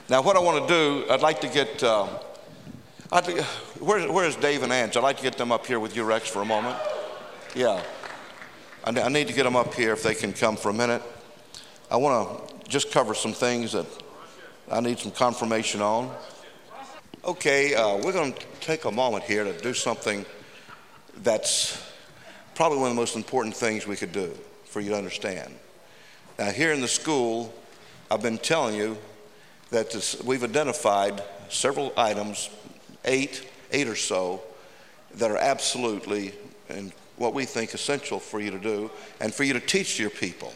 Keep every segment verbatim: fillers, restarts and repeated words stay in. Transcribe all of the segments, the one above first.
Now, what I want to do, I'd like to get, uh, I'd, where, where's Dave and Ange? I'd like to get them up here with you, Rex, for a moment. Yeah. I, I need to get them up here if they can come for a minute. I want to just cover some things that I need some confirmation on. Okay, uh, we're going to take a moment here to do something that's probably one of the most important things we could do for you to understand. Now, here in the school, I've been telling you that this, we've identified several items, eight, eight or so, that are absolutely and what we think essential for you to do and for you to teach your people.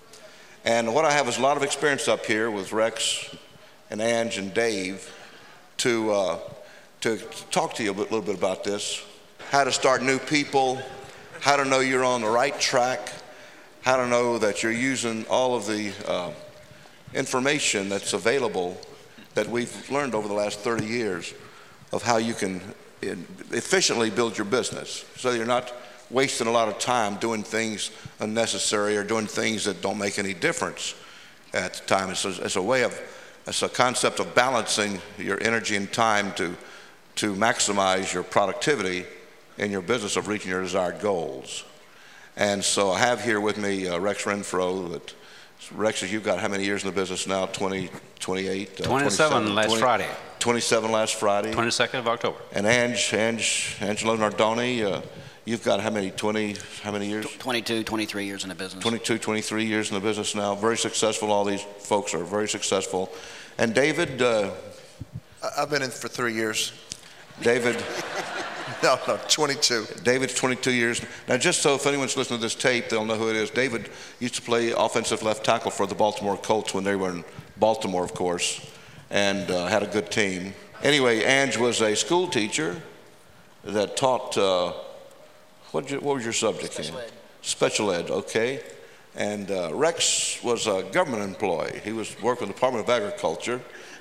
And what I have is a lot of experience up here with Rex and Ange and Dave to, uh, to talk to you a bit, little bit about this, how to start new people, how to know you're on the right track, how to know that you're using all of the uh, information that's available that we've learned over the last thirty years of how you can efficiently build your business so you're not wasting a lot of time doing things unnecessary or doing things that don't make any difference at the time. It's a, it's a way of, it's a concept of balancing your energy and time to, to maximize your productivity in your business of reaching your desired goals. And so I have here with me uh, Rex Renfro. That, Rex, you've got how many years in the business now? twenty, twenty-eight? Uh, twenty-seven last twenty, Friday. twenty-seven last Friday. twenty-second of October. And Ange, Ange, Angelo Nardoni, uh, you've got how many, twenty, how many years? twenty-two, twenty-three years in the business. twenty-two, twenty-three years in the business now. Very successful. All these folks are very successful. And David? Uh, I've been in for three years. David? No, no, twenty-two. David's twenty-two years. Now, just so if anyone's listening to this tape, they'll know who it is. David used to play offensive left tackle for the Baltimore Colts when they were in Baltimore, of course, and uh, had a good team. Anyway, Ange was a school teacher that taught, uh, what, you, what was your subject? Special ed. Special ed, okay. And uh, Rex was a government employee. He was working with the Department of Agriculture.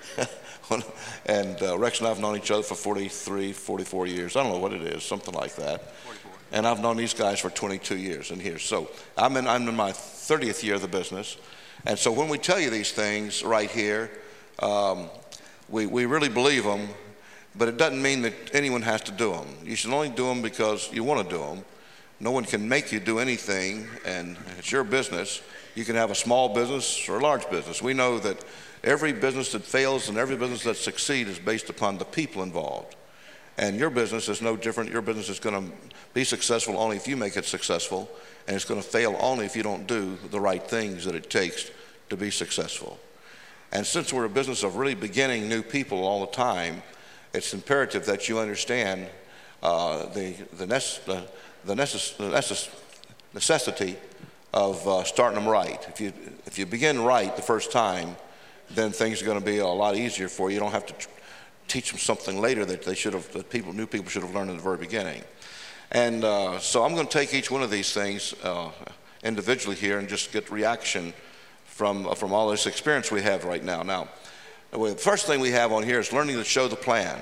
And uh, Rex and I have known each other for forty-three, forty-four years. I don't know what it is, something like that. forty-four. And I've known these guys for twenty-two years in here. So I'm in, I'm in my thirtieth year of the business. And so when we tell you these things right here, um, we, we really believe them, but it doesn't mean that anyone has to do them. You should only do them because you want to do them. No one can make you do anything, and it's your business. You can have a small business or a large business. We know that every business that fails and every business that succeeds is based upon the people involved. And your business is no different. Your business is going to be successful only if you make it successful, and it's going to fail only if you don't do the right things that it takes to be successful. And since we're a business of really beginning new people all the time, it's imperative that you understand uh, the, the, nece the, the, necess the necess necessity of uh, starting them right. If you, if you begin right the first time, then things are going to be a lot easier for you. You don't have to teach them something later that they should have, that people, new people should have learned in the very beginning. And uh, so I'm going to take each one of these things uh, individually here and just get reaction from, uh, from all this experience we have right now. Now, the first thing we have on here is learning to show the plan.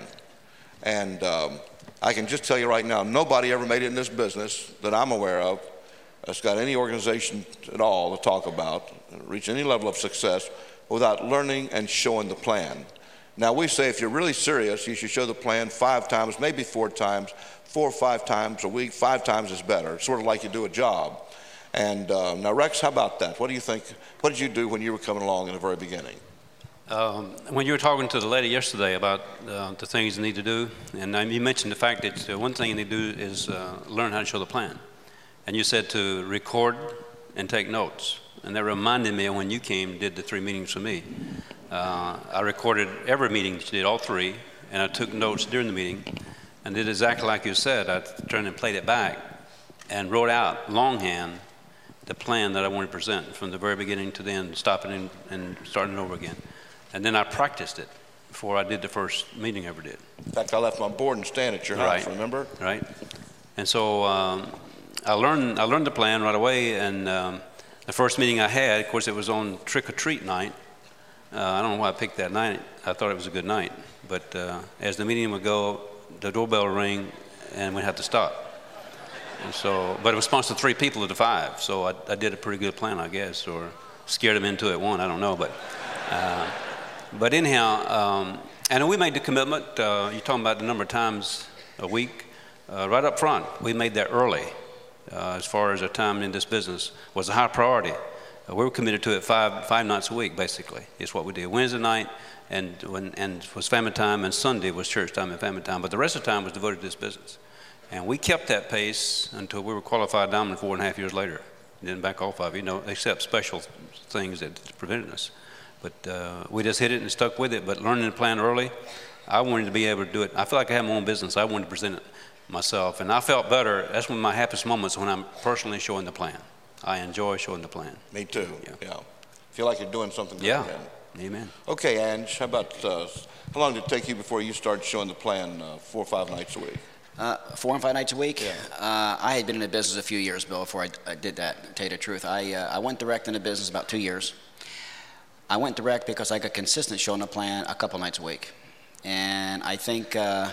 And um, I can just tell you right now, nobody ever made it in this business that I'm aware of that's got any organization at all to talk about, reach any level of success without learning and showing the plan. Now, we say if you're really serious, you should show the plan five times, maybe four times, four or five times a week. Five times is better. It's sort of like you do a job. And uh, now, Rex, how about that? What do you think? What did you do when you were coming along in the very beginning? Um, when you were talking to the lady yesterday about uh, the things you need to do, and um, you mentioned the fact that uh, one thing you need to do is uh, learn how to show the plan. And you said to record and take notes. And that reminded me of when you came and did the three meetings with me. Uh, I recorded every meeting that you did, all three, and I took notes during the meeting and did exactly like you said. I turned and played it back and wrote out longhand the plan that I wanted to present from the very beginning to the end, stopping and, and starting over again. And then I practiced it before I did the first meeting I ever did. In fact, I left my board and stand at your house, right. remember? Right. And so um, I learned I learned the plan right away, and um, the first meeting I had, of course, it was on trick-or-treat night. Uh, I don't know why I picked that night. I thought it was a good night. But uh, as the meeting would go, the doorbell would ring, and we'd have to stop. And so, but it was sponsored three people to five, so I, I did a pretty good plan, I guess, or scared them into it one, I don't know. But, uh, But anyhow, um, and we made the commitment, uh, you're talking about the number of times a week, uh, right up front. We made that early uh, as far as our time in this business was a high priority. Uh, we were committed to it five, five nights a week, basically, is what we did. Wednesday night and, when, and was family time, and Sunday was church time and family time. But the rest of the time was devoted to this business. And we kept that pace until we were qualified diamond four and a half years later. Didn't back off of it, you know, except special things that prevented us. But uh, we just hit it and stuck with it. But learning to plan early, I wanted to be able to do it. I feel like I have my own business. I wanted to present it myself. And I felt better. That's one of my happiest moments, when I'm personally showing the plan. I enjoy showing the plan. Me too, yeah. yeah. Feel like you're doing something good. Yeah, again. amen. Okay, Ange, how about, uh, how long did it take you before you started showing the plan uh, four or five nights a week? Uh, four and five nights a week? Yeah. Uh, I had been in the business a few years, Bill, before I, I did that, to tell you the truth. I, uh, I went direct in the business about two years. I went direct because I got consistent showing the plan a couple nights a week. And I think uh,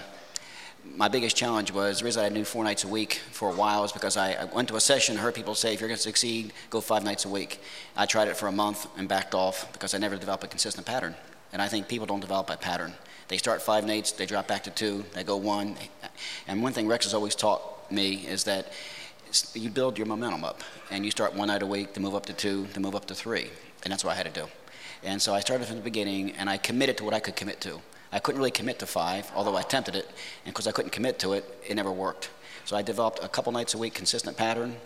my biggest challenge was, the reason I knew four nights a week for a while is because I, I went to a session, heard people say, if you're going to succeed, go five nights a week. I tried it for a month and backed off because I never developed a consistent pattern. And I think people don't develop a pattern. They start five nights, they drop back to two, they go one. And one thing Rex has always taught me is that you build your momentum up. And you start one night a week to move up to two, to move up to three. And that's what I had to do. And so I started from the beginning, and I committed to what I could commit to. I couldn't really commit to five, although I attempted it. And because I couldn't commit to it, it never worked. So I developed a couple nights a week consistent pattern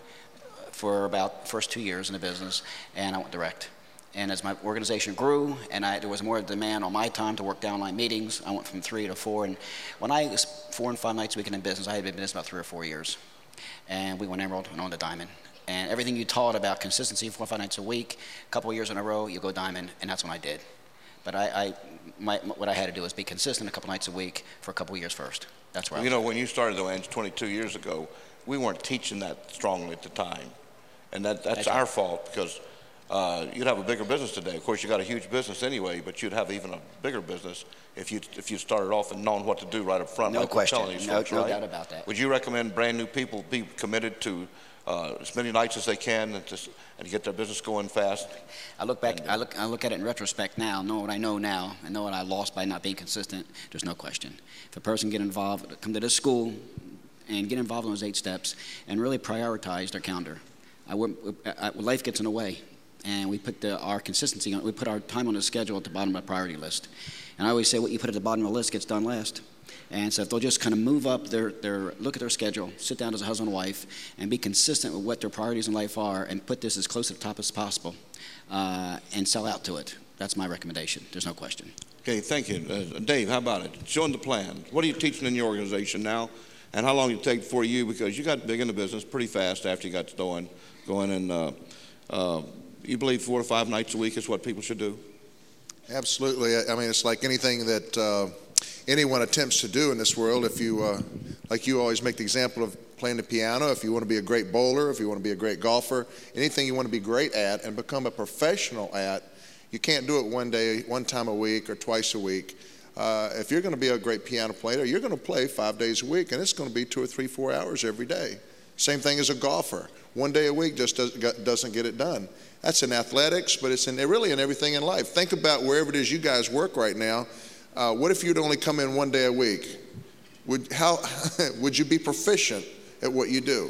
for about the first two years in the business, and I went direct. And as my organization grew, and I, there was more demand on my time to work downline meetings, I went from three to four. And when I was four and five nights a week in business, I had been in business about three or four years. And we went emerald and on to diamond. And everything you taught about consistency, four or five nights a week, a couple of years in a row, you go diamond, and that's when I did. But I, I my, what I had to do was be consistent a couple nights a week for a couple of years first. That's where well, I You know, when you started, though, Ange, twenty-two years ago, we weren't teaching that strongly at the time. And that, that's, that's our right. fault, because Uh, you'd have a bigger business today. Of course, you got a huge business anyway, but you'd have even a bigger business if you if you started off and known what to do right up front. No like question. These no, folks, no right? doubt about that. Would you recommend brand new people be committed to uh, as many nights as they can and, just, and get their business going fast? I look back. And, uh, I look. I look at it in retrospect now. Know what I know now, and know what I lost by not being consistent. There's no question. If a person get involved, come to this school, and get involved in those eight steps, and really prioritize their calendar. I, I, life gets in the way. And we put the, our consistency on, we put our time on the schedule at the bottom of the priority list. And I always say what you put at the bottom of the list gets done last. And so if they'll just kind of move up their, their, look at their schedule, sit down as a husband and wife, and be consistent with what their priorities in life are, and put this as close to the top as possible, uh, and sell out to it. That's my recommendation. There's no question. Okay, thank you. Uh, Dave, how about it? Showing the plan. What are you teaching in your organization now? And how long did it take for you? Because you got big in the business pretty fast after you got going, going and uh, uh, you believe four to five nights a week is what people should do? Absolutely. I mean, it's like anything that uh, anyone attempts to do in this world. If you, uh, like you always make the example of playing the piano, if you want to be a great bowler, if you want to be a great golfer, anything you want to be great at and become a professional at, you can't do it one day, one time a week or twice a week. Uh, if you're going to be a great piano player, you're going to play five days a week, and it's going to be two or three, four hours every day. Same thing as a golfer. One day a week just does, doesn't get it done. That's in athletics, but it's in, really in everything in life. Think about wherever it is you guys work right now. Uh, what if you'd only come in one day a week? Would, how, would you be proficient at what you do?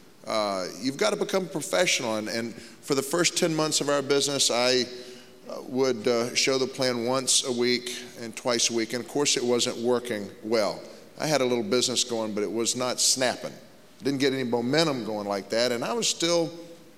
Uh, you've got to become professional. And, and for the first ten months of our business, I uh, would uh, show the plan once a week and twice a week. And of course, it wasn't working well. I had a little business going, but it was not snapping. Didn't get any momentum going like that. And I was still...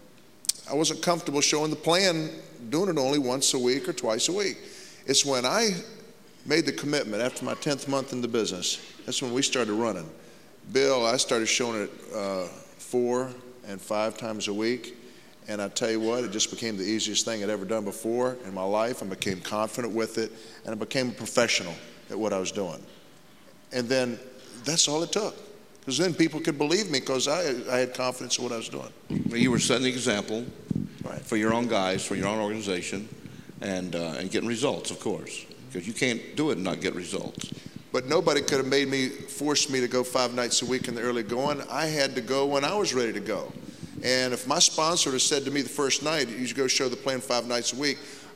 I wasn't comfortable showing the plan, doing it only once a week or twice a week. It's when I made the commitment after my tenth month in the business, that's when we started running. Bill, I started showing it uh, four and five times a week, and I tell you what, it just became the easiest thing I'd ever done before in my life. I became confident with it, and I became a professional at what I was doing. And then that's all it took. Because then people could believe me because I, I had confidence in what I was doing. Well, you were setting the example right. for your own guys, for your own organization, and, uh, and getting results, of course. Because you can't do it and not get results. But nobody could have made me, forced me to go five nights a week in the early going. I had to go when I was ready to go. And if my sponsor had said to me the first night, you should go show the plan five nights a week,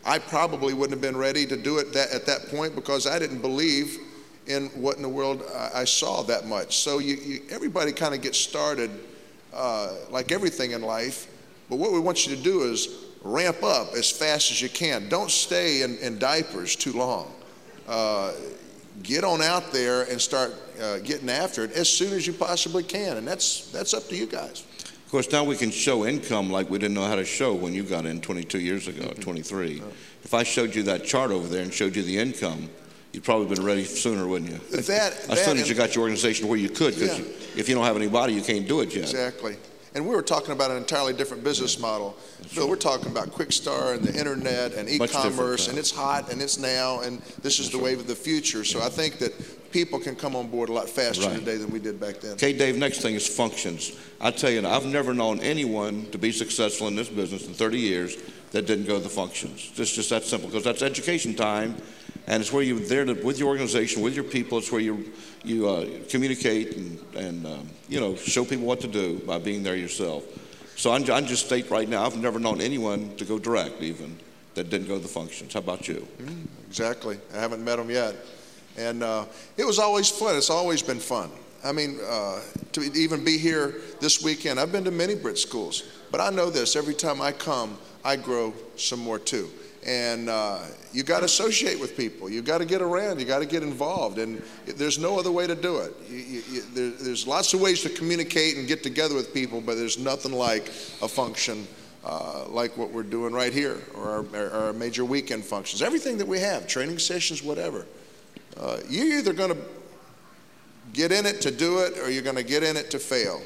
I probably wouldn't have been ready to do it that, at that point because I didn't believe in what in the world I, I saw that much. So you, you, everybody kind of gets started uh, like everything in life, but what we want you to do is ramp up as fast as you can. Don't stay in, in diapers too long. Uh, get on out there and start uh, getting after it as soon as you possibly can, and that's that's up to you guys. Of course, now we can show income like we didn't know how to show when you got in twenty-two years ago, mm-hmm. twenty-three. Oh. If I showed you that chart over there and showed you the income, you'd probably been ready sooner, wouldn't you? That, as that soon as you got your organization where you could, because yeah. you, if you don't have anybody, you can't do it yet. Exactly. And we were talking about an entirely different business yeah. model. That's Bill, right. We're talking about Quickstar and the internet and e-commerce, and it's hot and it's now, and this is That's the wave right. of the future. So yeah. I think that people can come on board a lot faster right. today than we did back then. Okay, Dave, next thing is functions. I tell you, I've never known anyone to be successful in this business in thirty years that didn't go to the functions. It's just that simple, because that's education time, and it's where you're there to, with your organization, with your people. It's where you you uh, communicate and, and um, you know, show people what to do by being there yourself. So I'm, I'm just state right now, I've never known anyone to go direct even that didn't go to the functions. How about you? Mm, exactly. I haven't met them yet. And uh, it was always fun. It's always been fun. I mean, uh, to even be here this weekend, I've been to many Brit schools, but I know this, every time I come, I grow some more too. And uh, you got to associate with people. You got to get around. You got to get involved. And there's no other way to do it. You, you, you, there, there's lots of ways to communicate and get together with people, but there's nothing like a function uh, like what we're doing right here, or our, our major weekend functions. Everything that we have, training sessions, whatever. Uh, you're either going to get in it to do it, or you're going to get in it to fail.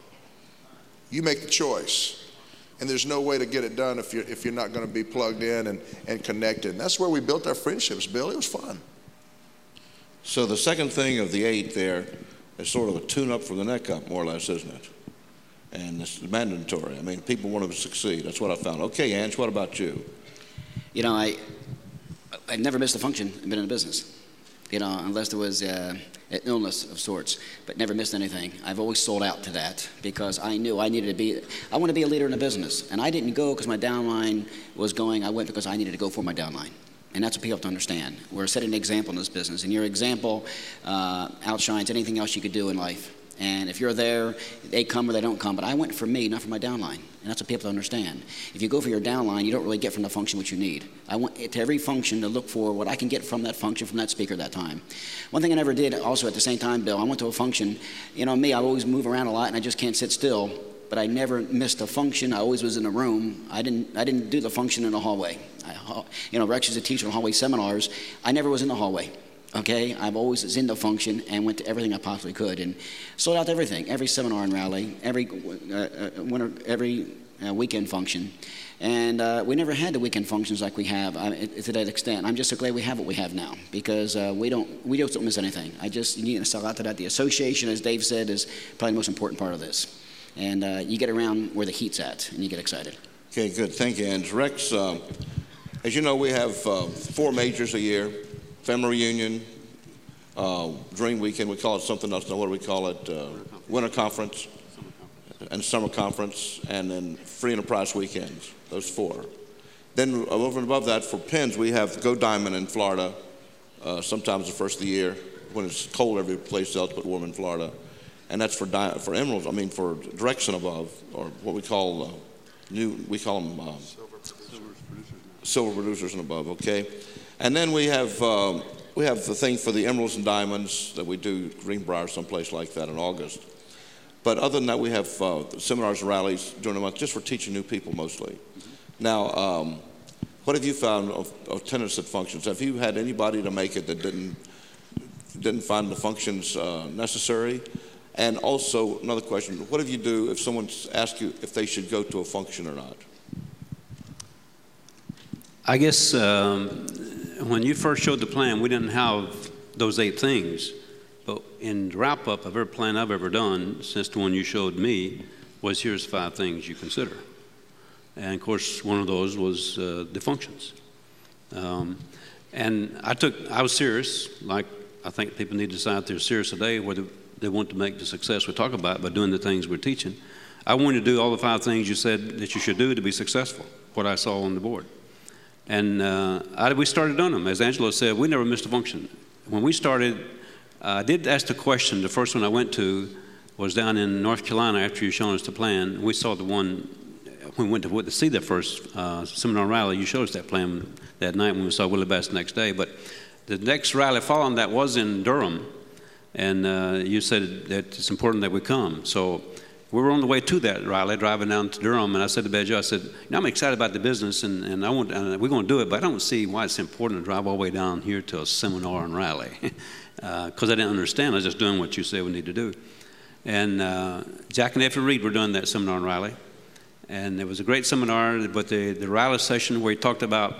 You make the choice. And there's no way to get it done if you're, if you're not going to be plugged in and, and connected. And that's where we built our friendships, Bill. It was fun. So the second thing of the eight there is sort of a tune-up for the neck up, more or less, isn't it? And it's mandatory. I mean, people want to succeed. That's what I found. Okay, Ange, what about you? You know, I I never missed a function and been in a business. You know, unless there was uh, an illness of sorts, but never missed anything. I've always sold out to that because I knew I needed to be, I want to be a leader in a business. And I didn't go because my downline was going, I went because I needed to go for my downline. And that's what people have to understand. We're setting an example in this business, and your example uh, outshines anything else you could do in life. And if you're there, they come or they don't come. But I went for me, not for my downline. And that's what people understand. If you go for your downline, you don't really get from the function what you need. I went to every function to look for what I can get from that function, from that speaker that time. One thing I never did also at the same time, Bill, I went to a function. You know me, I always move around a lot, and I just can't sit still. But I never missed a function. I always was in a room. I didn't, I didn't do the function in the hallway. I, you know, Rex is a teacher in hallway seminars. I never was in the hallway. Okay, I've always was in the function and went to everything I possibly could and sold out to everything, every seminar and rally, every uh, winter, every uh, weekend function, and uh, we never had the weekend functions like we have uh, to that extent. I'm just so glad we have what we have now because uh, we don't we just don't miss anything. I just you need to sell out to that. The association, as Dave said, is probably the most important part of this, and uh, you get around where the heat's at and you get excited. Okay, good. Thank you, Ange. Rex, uh, as you know, we have uh, four majors a year. Family reunion, uh, Dream Weekend, we call it something else. Now, what do we call it? Uh, Winter Conference and Summer Conference, and then Free Enterprise Weekends, those four. Then over and above that, for Pins, we have Go Diamond in Florida, uh, sometimes the first of the year, when it's cold every place else but warm in Florida. And that's for di for Emeralds, I mean for Directs and above, or what we call, uh, new, we call them uh, silver, producers. silver producers and above, okay? And then we have um, we have the thing for the Emeralds and Diamonds that we do Greenbrier, someplace like that in August. But other than that, we have uh, seminars and rallies during the month just for teaching new people mostly. Mm-hmm. Now, um, what have you found of, of attendance at functions? Have you had anybody to make it that didn't didn't find the functions uh, necessary? And also, another question, what do you do if someone asks you if they should go to a function or not? I guess um, when you first showed the plan, we didn't have those eight things. But in the wrap-up of every plan I've ever done, since the one you showed me, was here's five things you consider. And of course, one of those was uh, the functions. Um, and I took, I was serious, like I think people need to decide they're serious today, whether they want to make the success we talk about by doing the things we're teaching. I wanted to do all the five things you said that you should do to be successful, what I saw on the board. And uh, I, we started on them. As Angelo said, we never missed a function. When we started, uh, I did ask the question. The first one I went to was down in North Carolina after you showed us the plan. We saw the one, when we went to, to see the first uh, seminar rally, you showed us that plan that night when we saw Willie Bass the next day. But the next rally following that was in Durham, and uh, you said that it's important that we come. So we were on the way to that rally, driving down to Durham, and I said to Badger, I said, you know, I'm excited about the business, and, and I want, and we're going to do it, but I don't see why it's important to drive all the way down here to a seminar and rally, because uh, I didn't understand. I was just doing what you said we need to do. And uh, Jack and Effie Reed were doing that seminar and rally, and it was a great seminar, but the, the rally session where he talked about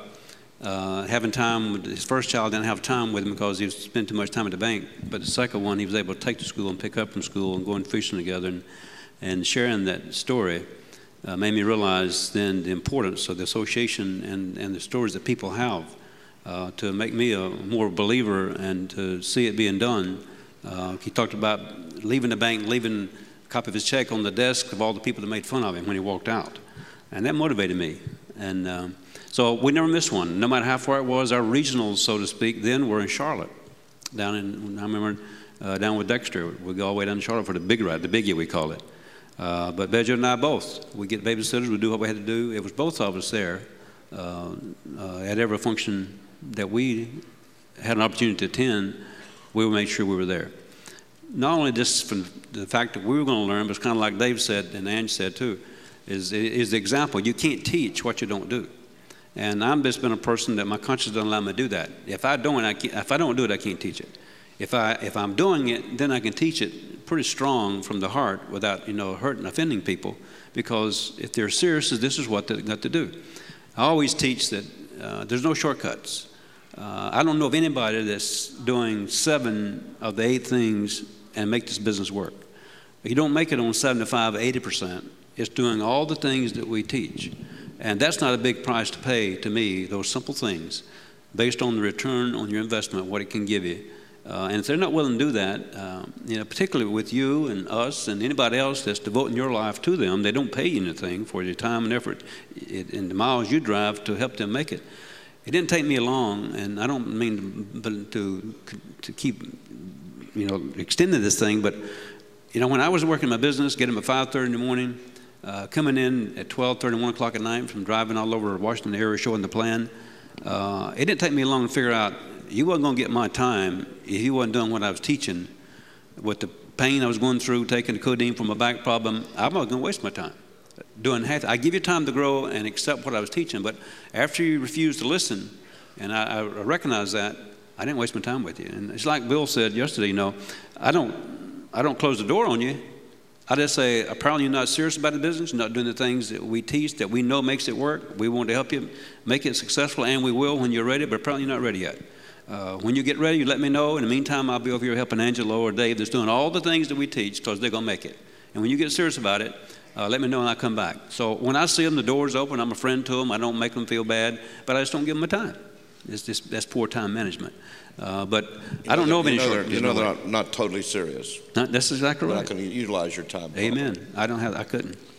uh, having time with his first child, didn't have time with him because he spent too much time at the bank, but the second one he was able to take to school and pick up from school and going fishing together, and, and sharing that story uh, made me realize then the importance of the association and, and the stories that people have uh, to make me a more believer and to see it being done. Uh, he talked about leaving the bank, leaving a copy of his check on the desk of all the people that made fun of him when he walked out. And that motivated me. And um, so we never missed one. No matter how far it was, our regionals, so to speak, then were in Charlotte. Down in, I remember uh, down with Dexter. We'd go all the way down to Charlotte for the big ride, the biggie we call it. Uh, but Badger and I both, we get babysitters, we do what we had to do. It was both of us there uh, uh, at every function that we had an opportunity to attend. We would make sure we were there. Not only just from the fact that we were going to learn, but it's kind of like Dave said and Ange said too, is, is the example. You can't teach what you don't do. And I've just been a person that my conscience doesn't allow me to do that. If I don't, I can't, if I don't do it, I can't teach it. If, I, if I'm doing it, then I can teach it pretty strong from the heart without, you know, hurting, offending people, because if they're serious, this is what they've got to do. I always teach that uh, there's no shortcuts. Uh, I don't know of anybody that's doing seven of the eight things and make this business work. You don't make it on seventy-five, eighty percent. It's doing all the things that we teach. And that's not a big price to pay to me, those simple things, based on the return on your investment, what it can give you. Uh, and if they're not willing to do that, um, you know, particularly with you and us and anybody else that's devoting your life to them, they don't pay you anything for your time and effort it, and the miles you drive to help them make it. It didn't take me long, and I don't mean to, to, to keep, you know, extending this thing, but, you know, when I was working my business, getting up at five thirty in the morning, uh, coming in at twelve thirty, one o'clock at night from driving all over Washington area showing the plan, uh, it didn't take me long to figure out you wasn't going to get my time if you wasn't doing what I was teaching. With the pain I was going through, taking the codeine for my back problem, I wasn't going to waste my time. Doing half, I give you time to grow and accept what I was teaching, but after you refuse to listen, and I, I recognize that, I didn't waste my time with you. And it's like Bill said yesterday, you know, I don't, I don't close the door on you. I just say, apparently you're not serious about the business, you're not doing the things that we teach, that we know makes it work. We want to help you make it successful, and we will when you're ready, but apparently you're not ready yet. Uh, when you get ready, you let me know. In the meantime, I'll be over here helping Angelo or Dave that's doing all the things that we teach, because they're going to make it. And when you get serious about it, uh, let me know and I'll come back. So when I see them, the door's open, I'm a friend to them. I don't make them feel bad, but I just don't give them my time. It's just, that's poor time management. Uh, but you I don't know, know of any short. You know they're not, not totally serious. Not, that's exactly they're right. Not going to utilize your time. Amen. I don't have. I couldn't.